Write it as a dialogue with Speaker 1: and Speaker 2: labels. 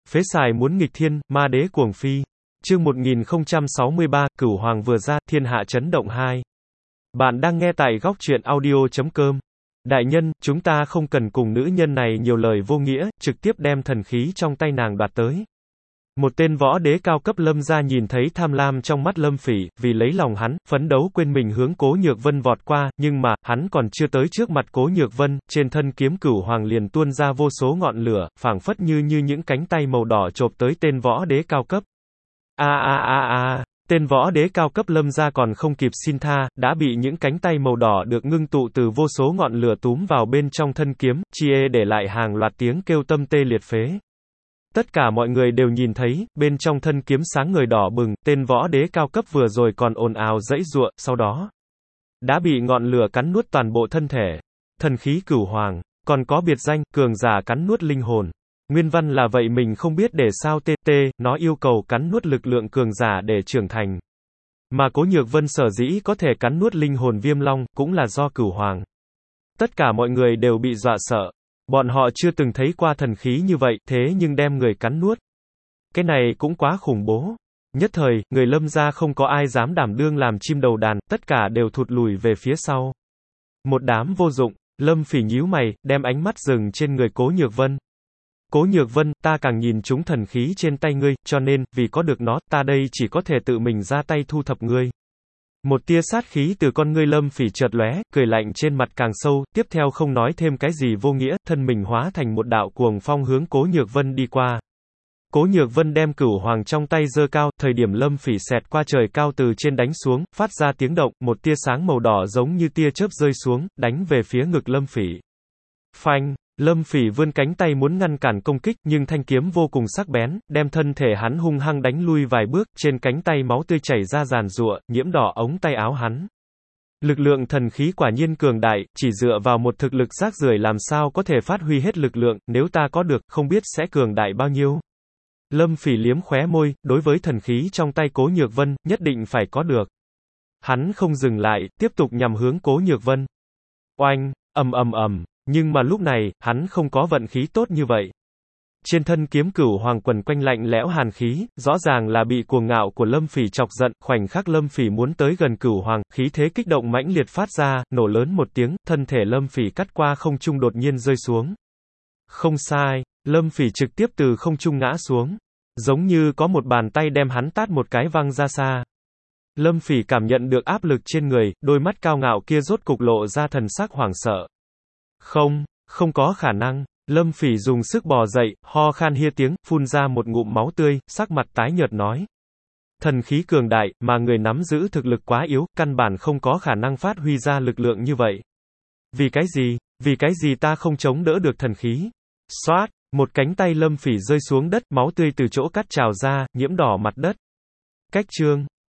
Speaker 1: Phế xài muốn nghịch thiên, ma đế cuồng phi. Chương 1063, Cửu Hoàng vừa ra, thiên hạ chấn động 2. Bạn đang nghe tại góc truyện audio.com. Đại nhân, chúng ta không cần cùng nữ nhân này nhiều lời vô nghĩa, trực tiếp đem thần khí trong tay nàng đoạt tới. Một tên võ đế cao cấp Lâm gia nhìn thấy tham lam trong mắt Lâm Phỉ, vì lấy lòng hắn, phấn đấu quên mình hướng Cố Nhược Vân vọt qua, nhưng mà, hắn còn chưa tới trước mặt Cố Nhược Vân, trên thân kiếm Cửu Hoàng liền tuôn ra vô số ngọn lửa, phảng phất như những cánh tay màu đỏ chộp tới tên võ đế cao cấp. Tên võ đế cao cấp Lâm gia còn không kịp xin tha, đã bị những cánh tay màu đỏ được ngưng tụ từ vô số ngọn lửa túm vào bên trong thân kiếm, chia để lại hàng loạt tiếng kêu tâm tê liệt phế. Tất cả mọi người đều nhìn thấy, bên trong thân kiếm sáng ngời đỏ bừng, tên võ đế cao cấp vừa rồi còn ồn ào giãy giụa, sau đó đã bị ngọn lửa cắn nuốt toàn bộ thân thể. Thần khí Cửu Hoàng, còn có biệt danh, cường giả cắn nuốt linh hồn. Nguyên văn là vậy mình không biết để sao nó yêu cầu cắn nuốt lực lượng cường giả để trưởng thành. Mà Cố Nhược Vân sở dĩ có thể cắn nuốt linh hồn Viêm Long, cũng là do Cửu Hoàng. Tất cả mọi người đều bị dọa sợ. Bọn họ chưa từng thấy qua thần khí như vậy, thế nhưng đem người cắn nuốt. Cái này cũng quá khủng bố. Nhất thời, người Lâm gia không có ai dám đảm đương làm chim đầu đàn, tất cả đều thụt lùi về phía sau. Một đám vô dụng, Lâm Phỉ nhíu mày, đem ánh mắt dừng trên người Cố Nhược Vân. Cố Nhược Vân, ta càng nhìn trúng thần khí trên tay ngươi, cho nên, vì có được nó, ta đây chỉ có thể tự mình ra tay thu thập ngươi. Một tia sát khí từ con ngươi Lâm Phỉ chợt lóe, cười lạnh trên mặt càng sâu, tiếp theo không nói thêm cái gì vô nghĩa, thân mình hóa thành một đạo cuồng phong hướng Cố Nhược Vân đi qua. Cố Nhược Vân đem Cửu Hoàng trong tay giơ cao, thời điểm Lâm Phỉ xẹt qua trời cao từ trên đánh xuống, phát ra tiếng động, một tia sáng màu đỏ giống như tia chớp rơi xuống, đánh về phía ngực Lâm Phỉ. Phanh! Lâm Phỉ vươn cánh tay muốn ngăn cản công kích, nhưng thanh kiếm vô cùng sắc bén, đem thân thể hắn hung hăng đánh lui vài bước, trên cánh tay máu tươi chảy ra giàn giụa, nhiễm đỏ ống tay áo hắn. Lực lượng thần khí quả nhiên cường đại, chỉ dựa vào một thực lực rác rưởi làm sao có thể phát huy hết lực lượng, nếu ta có được, không biết sẽ cường đại bao nhiêu. Lâm Phỉ liếm khóe môi, đối với thần khí trong tay Cố Nhược Vân, nhất định phải có được. Hắn không dừng lại, tiếp tục nhằm hướng Cố Nhược Vân. Oanh, ầm. Nhưng mà lúc này, hắn không có vận khí tốt như vậy. Trên thân kiếm Cửu Hoàng quần quanh lạnh lẽo hàn khí, rõ ràng là bị cuồng ngạo của Lâm Phỉ chọc giận, khoảnh khắc Lâm Phỉ muốn tới gần Cửu Hoàng, khí thế kích động mãnh liệt phát ra, nổ lớn một tiếng, thân thể Lâm Phỉ cắt qua không trung đột nhiên rơi xuống. Không sai, Lâm Phỉ trực tiếp từ không trung ngã xuống, giống như có một bàn tay đem hắn tát một cái văng ra xa. Lâm Phỉ cảm nhận được áp lực trên người, đôi mắt cao ngạo kia rốt cục lộ ra thần sắc hoảng sợ. Không có khả năng. Lâm Phỉ dùng sức bò dậy, ho khan hia tiếng, phun ra một ngụm máu tươi, sắc mặt tái nhợt nói. Thần khí cường đại, mà người nắm giữ thực lực quá yếu, căn bản không có khả năng phát huy ra lực lượng như vậy. Vì cái gì ta không chống đỡ được thần khí? Xoát, một cánh tay Lâm Phỉ rơi xuống đất, máu tươi từ chỗ cắt trào ra, nhiễm đỏ mặt đất. Cách chương